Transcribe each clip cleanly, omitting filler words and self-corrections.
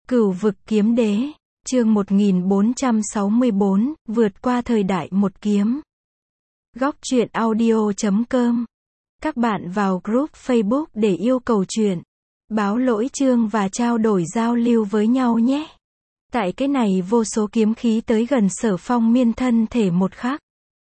Cửu vực kiếm đế, chương 1464, vượt qua thời đại một kiếm. Góc truyện audio.com. Các bạn vào group Facebook để yêu cầu truyện, báo lỗi chương và trao đổi giao lưu với nhau nhé. Tại cái này vô số kiếm khí tới gần Sở Phong Miên thân thể một khắc.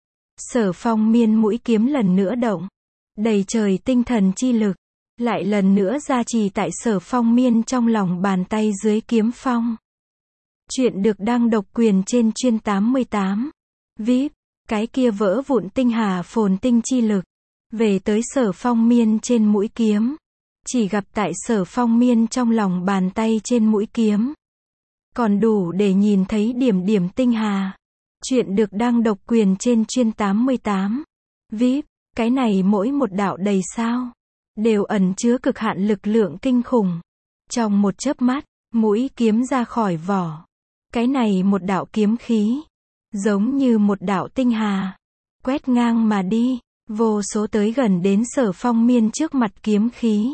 Sở Phong Miên mũi kiếm lần nữa động, đầy trời tinh thần chi lực, lại lần nữa gia trì tại Sở Phong Miên trong lòng bàn tay dưới kiếm phong. Chuyện được đăng độc quyền trên chuyên 88. VIP, cái kia vỡ vụn tinh hà phồn tinh chi lực, về tới Sở Phong Miên trên mũi kiếm. Chỉ gặp tại Sở Phong Miên trong lòng bàn tay trên mũi kiếm, còn đủ để nhìn thấy điểm điểm tinh hà. Chuyện được đăng độc quyền trên chuyên 88. VIP, cái này mỗi một đạo đầy sao, đều ẩn chứa cực hạn lực lượng kinh khủng. Trong một chớp mắt, mũi kiếm ra khỏi vỏ. Cái này một đạo kiếm khí, giống như một đạo tinh hà, quét ngang mà đi, vô số tới gần đến Sở Phong Miên trước mặt kiếm khí.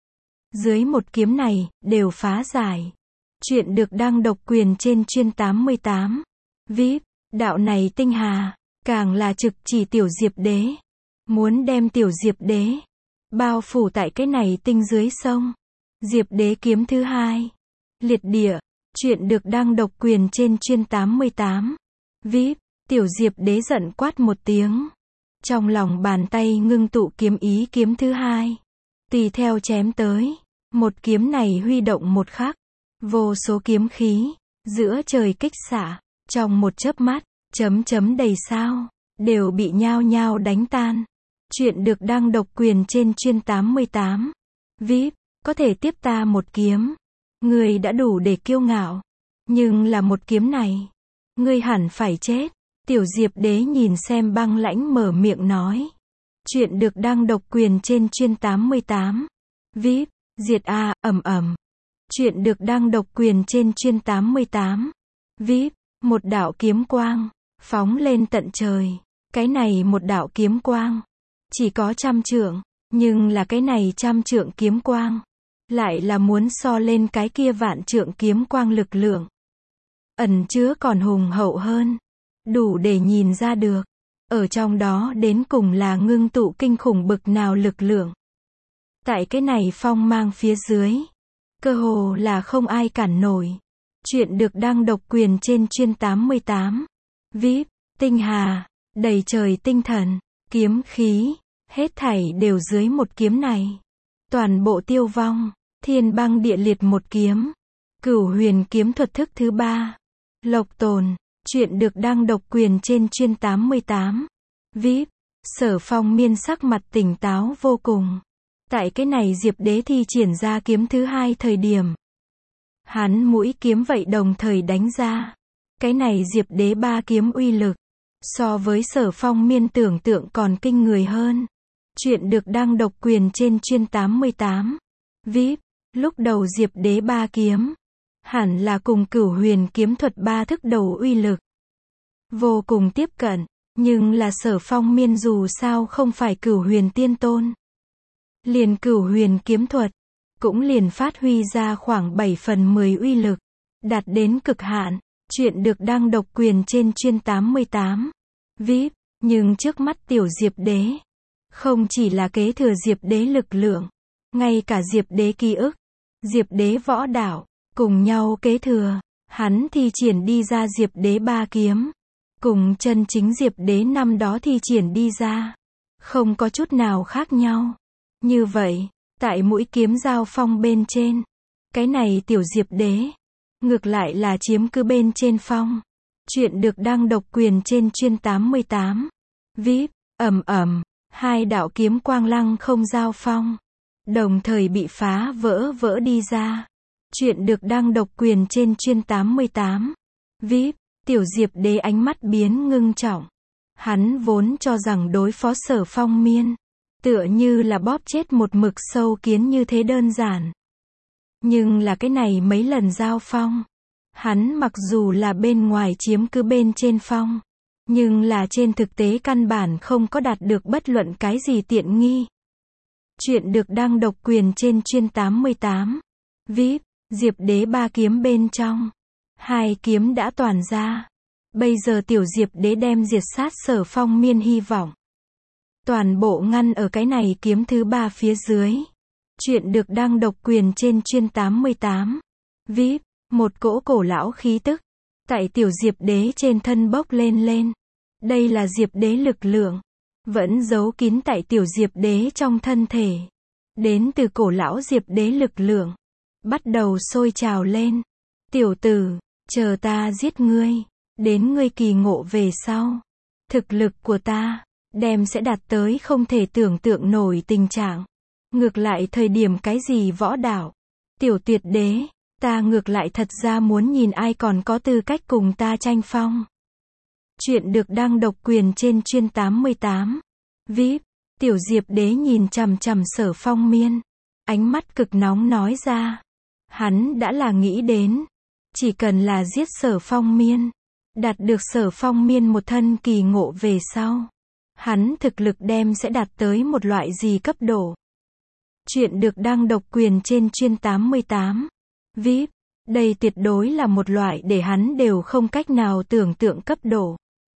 Dưới một kiếm này, đều phá giải. Chuyện được đăng độc quyền trên chuyên 88. VIP, đạo này tinh hà, càng là trực chỉ Tiểu Diệp Đế. Muốn đem Tiểu Diệp Đế bao phủ tại cái này tinh dưới sông. Diệp Đế kiếm thứ hai. Liệt địa. Chuyện được đăng độc quyền trên chuyên 88. VIP, Tiểu Diệp Đế giận quát một tiếng. Trong lòng bàn tay ngưng tụ kiếm ý kiếm thứ hai. Tùy theo chém tới. Một kiếm này huy động một khắc. Vô số kiếm khí, giữa trời kích xạ. Trong một chớp mắt, chấm chấm đầy sao, đều bị nhao nhao đánh tan. Chuyện được đăng độc quyền trên chuyên 88. VIP, có thể tiếp ta một kiếm. Ngươi đã đủ để kiêu ngạo. Nhưng là một kiếm này, ngươi hẳn phải chết. Tiểu Diệp Đế nhìn xem băng lãnh mở miệng nói. Chuyện được đăng độc quyền trên chuyên 88. VIP, diệt a, ầm ầm. Chuyện được đăng độc quyền trên chuyên 88. VIP, một đạo kiếm quang, phóng lên tận trời. Cái này một đạo kiếm quang, chỉ có 100 trượng, nhưng là cái này 100 trượng kiếm quang, lại là muốn so lên cái kia vạn trượng kiếm quang lực lượng. Ẩn chứa còn hùng hậu hơn, đủ để nhìn ra được, ở trong đó đến cùng là ngưng tụ kinh khủng bực nào lực lượng. Tại cái này phong mang phía dưới, cơ hồ là không ai cản nổi. Chuyện được đăng độc quyền trên chuyên 88. VIP, tinh hà, đầy trời tinh thần, kiếm khí, hết thảy đều dưới một kiếm này. Toàn bộ tiêu vong, thiên băng địa liệt một kiếm. Cửu huyền kiếm thuật thức thứ 3. Lộc tồn. Chuyện được đăng độc quyền trên chuyên 88. VIP, Sở Phong Miên sắc mặt tỉnh táo vô cùng. Tại cái này Diệp Đế thi triển ra kiếm thứ hai thời điểm, hắn mũi kiếm vậy đồng thời đánh ra. Cái này Diệp Đế ba kiếm uy lực, so với Sở Phong Miên tưởng tượng còn kinh người hơn. Chuyện được đăng độc quyền trên chuyên 88. VIP, lúc đầu Diệp Đế ba kiếm, hẳn là cùng cửu huyền kiếm thuật ba thức đầu uy lực, vô cùng tiếp cận. Nhưng là Sở Phong Miên dù sao không phải cửu huyền tiên tôn. Liền cửu huyền kiếm thuật, cũng liền phát huy ra khoảng 7/10 uy lực, đạt đến cực hạn. Chuyện được đăng độc quyền trên chuyên 88. VIP, nhưng trước mắt Tiểu Diệp Đế, không chỉ là kế thừa Diệp Đế lực lượng, ngay cả Diệp Đế ký ức, Diệp Đế võ đạo, cùng nhau kế thừa. Hắn thi triển đi ra Diệp Đế ba kiếm, cùng chân chính Diệp Đế năm đó thi triển đi ra, không có chút nào khác nhau. Như vậy, tại mũi kiếm giao phong bên trên, cái này Tiểu Diệp Đế, ngược lại là chiếm cứ bên trên phong. Chuyện được đăng độc quyền trên chuyên 88. VIP, ầm ầm, hai đạo kiếm quang lăng không giao phong, đồng thời bị phá vỡ đi ra. Chuyện được đăng độc quyền trên chuyên 88. VIP, Tiểu Diệp Đế ánh mắt biến ngưng trọng. Hắn vốn cho rằng đối phó Sở Phong Miên, tựa như là bóp chết một mực sâu kiến như thế đơn giản. Nhưng là cái này mấy lần giao phong, hắn mặc dù là bên ngoài chiếm cứ bên trên phong, nhưng là trên thực tế căn bản không có đạt được bất luận cái gì tiện nghi. Chuyện được đăng độc quyền trên chuyên 88. VIP, Diệp Đế ba kiếm bên trong. Hai kiếm đã toàn ra. Bây giờ tiểu Diệp Đế đem diệt sát Sở Phong Miên hy vọng. Toàn bộ ngăn ở cái này kiếm thứ ba phía dưới. Chuyện được đăng độc quyền trên chuyên 88. VIP, một cỗ cổ lão khí tức. Tại tiểu Diệp Đế trên thân bốc lên. Đây là Diệp Đế lực lượng. Vẫn giấu kín tại tiểu Diệp Đế trong thân thể. Đến từ cổ lão Diệp Đế lực lượng. Bắt đầu sôi trào lên. Tiểu tử, chờ ta giết ngươi. Đến ngươi kỳ ngộ về sau. Thực lực của ta, đem sẽ đạt tới không thể tưởng tượng nổi tình trạng. Ngược lại thời điểm cái gì võ đạo. Tiểu Tuyệt Đế, ta ngược lại thật ra muốn nhìn ai còn có tư cách cùng ta tranh phong. Chuyện được đăng độc quyền trên chuyên 88. VIP, tiểu Diệp Đế nhìn chằm chằm Sở Phong Miên. Ánh mắt cực nóng nói ra. Hắn đã là nghĩ đến. Chỉ cần là giết Sở Phong Miên. Đạt được Sở Phong Miên một thân kỳ ngộ về sau. Hắn thực lực đem sẽ đạt tới một loại gì cấp độ. Chuyện được đăng độc quyền trên chuyên 88. VIP, đây tuyệt đối là một loại để hắn đều không cách nào tưởng tượng cấp độ.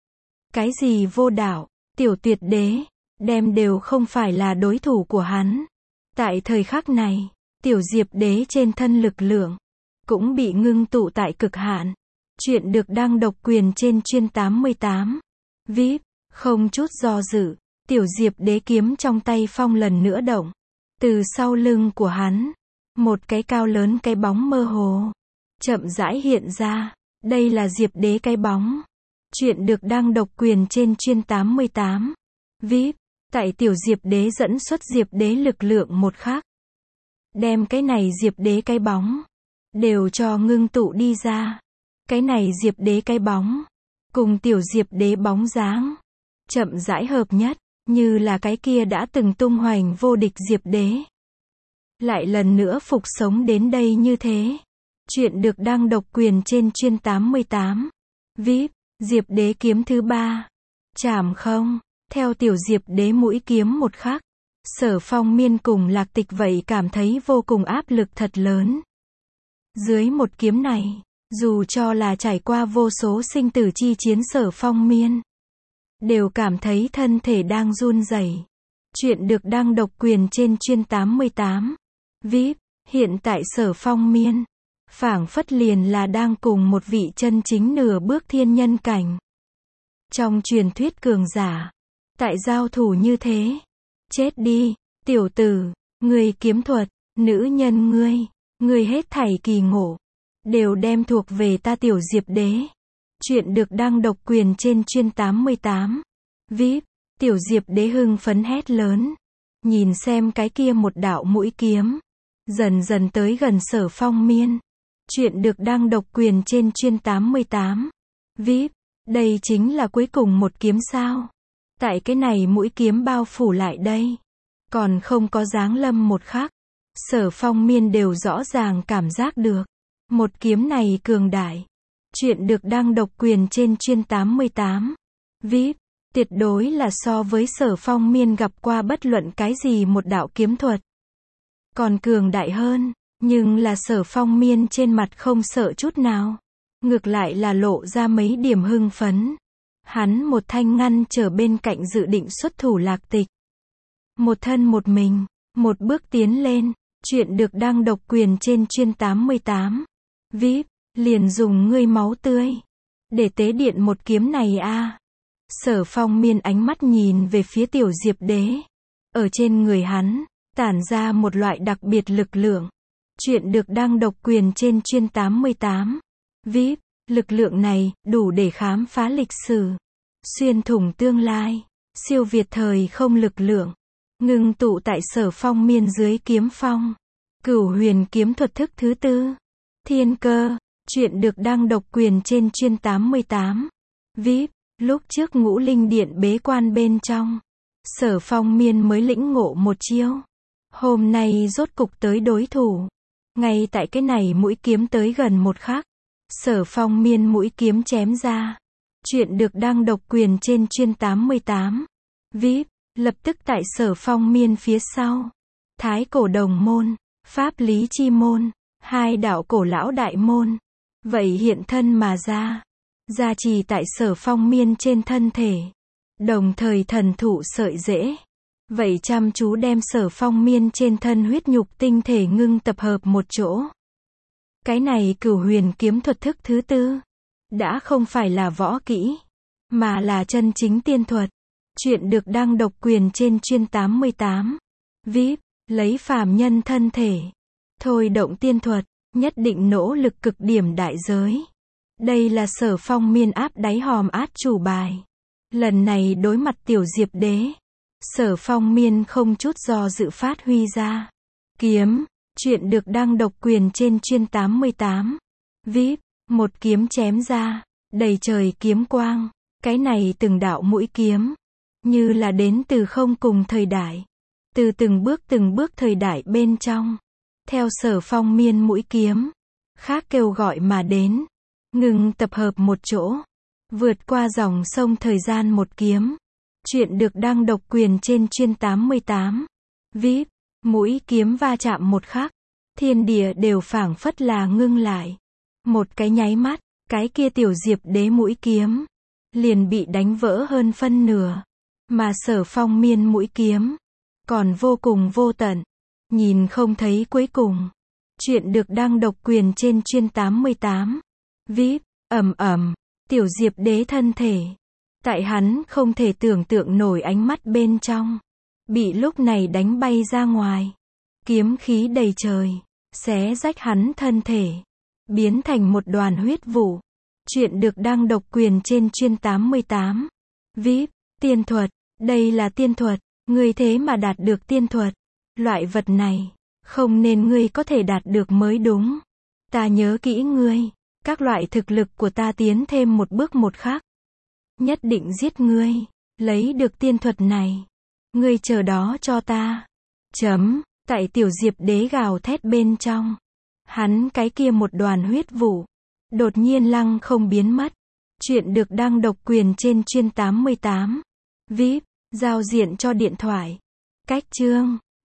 Cái gì vô đạo, tiểu Tuyệt Đế, đem đều không phải là đối thủ của hắn. Tại thời khắc này, tiểu Diệp Đế trên thân lực lượng cũng bị ngưng tụ tại cực hạn. Chuyện được đăng độc quyền trên chuyên 88. VIP, không chút do dự, tiểu Diệp Đế kiếm trong tay phong lần nữa động. Từ sau lưng của hắn, một cái cao lớn cái bóng mơ hồ, chậm rãi hiện ra. Đây là Diệp Đế cái bóng. Chuyện được đăng độc quyền trên chuyên 88. VIP, tại tiểu Diệp Đế dẫn xuất Diệp Đế lực lượng một khắc. Đem cái này Diệp Đế cái bóng, đều cho ngưng tụ đi ra. Cái này Diệp Đế cái bóng, cùng tiểu Diệp Đế bóng dáng, chậm rãi hợp nhất, như là cái kia đã từng tung hoành vô địch Diệp Đế. Lại lần nữa phục sống đến đây như thế. Chuyện được đăng độc quyền trên chuyên 88. VIP, Diệp Đế kiếm thứ ba. Chảm không, theo tiểu Diệp Đế mũi kiếm một khắc. Sở Phong Miên cùng Lạc Tịch vậy cảm thấy vô cùng áp lực thật lớn. Dưới một kiếm này, dù cho là trải qua vô số sinh tử chi chiến Sở Phong Miên, đều cảm thấy thân thể đang run rẩy. Chuyện được đăng độc quyền trên chuyên 88. VIP, hiện tại Sở Phong Miên, phảng phất liền là đang cùng một vị chân chính nửa bước thiên nhân cảnh. Trong truyền thuyết cường giả, tại giao thủ như thế. Chết đi, tiểu tử, ngươi kiếm thuật, nữ nhân ngươi hết thảy kỳ ngộ, đều đem thuộc về ta tiểu Diệp Đế. Chuyện được đăng độc quyền trên chuyên 88. VIP, tiểu Diệp Đế hưng phấn hét lớn. Nhìn xem cái kia một đạo mũi kiếm, dần dần tới gần Sở Phong Miên. Chuyện được đăng độc quyền trên chuyên 88. VIP, đây chính là cuối cùng một kiếm sao? Tại cái này mũi kiếm bao phủ lại đây, còn không có giáng lâm một khắc. Sở Phong Miên đều rõ ràng cảm giác được. Một kiếm này cường đại. Chuyện được đăng độc quyền trên chuyên 88. VIP, tuyệt đối là so với Sở Phong Miên gặp qua bất luận cái gì một đạo kiếm thuật. Còn cường đại hơn, nhưng là Sở Phong Miên trên mặt không sợ chút nào. Ngược lại là lộ ra mấy điểm hưng phấn. Hắn một thanh ngăn trở bên cạnh dự định xuất thủ Lạc Tịch. Một thân một mình, một bước tiến lên. Chuyện được đăng độc quyền trên chuyên 88. VIP, liền dùng ngươi máu tươi để tế điện một kiếm này a. Sở Phong Miên ánh mắt nhìn về phía tiểu Diệp Đế. Ở trên người hắn, tản ra một loại đặc biệt lực lượng. Chuyện được đăng độc quyền trên chuyên 88. VIP, lực lượng này đủ để khám phá lịch sử, xuyên thủng tương lai, siêu việt thời không lực lượng, ngưng tụ tại Sở Phong Miên dưới kiếm phong. Cửu huyền kiếm thuật thức thứ tư. Thiên cơ. Chuyện được đăng độc quyền trên chuyên 88. VIP, lúc trước Ngũ Linh Điện bế quan bên trong, Sở Phong Miên mới lĩnh ngộ một chiêu. Hôm nay rốt cục tới đối thủ. Ngay tại cái này mũi kiếm tới gần một khắc, Sở Phong Miên mũi kiếm chém ra. Chuyện được đăng độc quyền trên chuyên 88. VIP, lập tức tại Sở Phong Miên phía sau. Thái cổ đồng môn, pháp lý chi môn, Hai đạo cổ lão đại môn. Vậy hiện thân mà ra. Gia trì tại Sở Phong Miên trên thân thể. Đồng thời thần thụ sợi rễ. Vậy chăm chú đem Sở Phong Miên trên thân huyết nhục tinh thể ngưng tập hợp một chỗ. Cái này Cửu Huyền kiếm thuật thức thứ tư. Đã không phải là võ kỹ. Mà là chân chính tiên thuật. Chuyện được đăng độc quyền trên chuyên 88. VIP. Lấy phàm nhân thân thể. Thôi động tiên thuật. Nhất định nỗ lực cực điểm đại giới. Đây là Sở Phong Miên áp đáy hòm át chủ bài. Lần này đối mặt Tiểu Diệp Đế. Sở Phong Miên không chút do dự phát huy ra. Kiếm. Chuyện được đăng độc quyền trên chuyên 88. VIP. Một kiếm chém ra. Đầy trời kiếm quang. Cái này từng đạo mũi kiếm. Như là đến từ không cùng thời đại. Từ từng bước thời đại bên trong. Theo Sở Phong Miên mũi kiếm. Khác kêu gọi mà đến. Ngừng tập hợp một chỗ. Vượt qua dòng sông thời gian một kiếm. Chuyện được đăng độc quyền trên chuyên 88. VIP. Mũi kiếm va chạm một khắc. Thiên địa đều phảng phất là ngưng lại. Một cái nháy mắt. Cái kia Tiểu Diệp Đế mũi kiếm. Liền bị đánh vỡ hơn phân nửa. Mà Sở Phong Miên mũi kiếm. Còn vô cùng vô tận. Nhìn không thấy cuối cùng. Chuyện được đăng độc quyền trên chuyên 88. VIP. Ầm ầm. Tiểu Diệp Đế thân thể. Tại hắn không thể tưởng tượng nổi ánh mắt bên trong. Bị lúc này đánh bay ra ngoài. Kiếm khí đầy trời. Xé rách hắn thân thể. Biến thành một đoàn huyết vụ. Chuyện được đăng độc quyền trên chuyên 88. VIP. Tiên thuật. Đây là tiên thuật. Ngươi thế mà đạt được tiên thuật. Loại vật này. Không nên ngươi có thể đạt được mới đúng. Ta nhớ kỹ ngươi. Các loại thực lực của ta tiến thêm một bước một khác. Nhất định giết ngươi. Lấy được tiên thuật này. Ngươi chờ đó cho ta. Tại Tiểu Diệp Đế gào thét bên trong. Hắn cái kia một đoàn huyết vụ. Đột nhiên lăng không biến mất. Chuyện được đăng độc quyền trên chuyên 88. VIP. Giao diện cho điện thoại. Cách chương.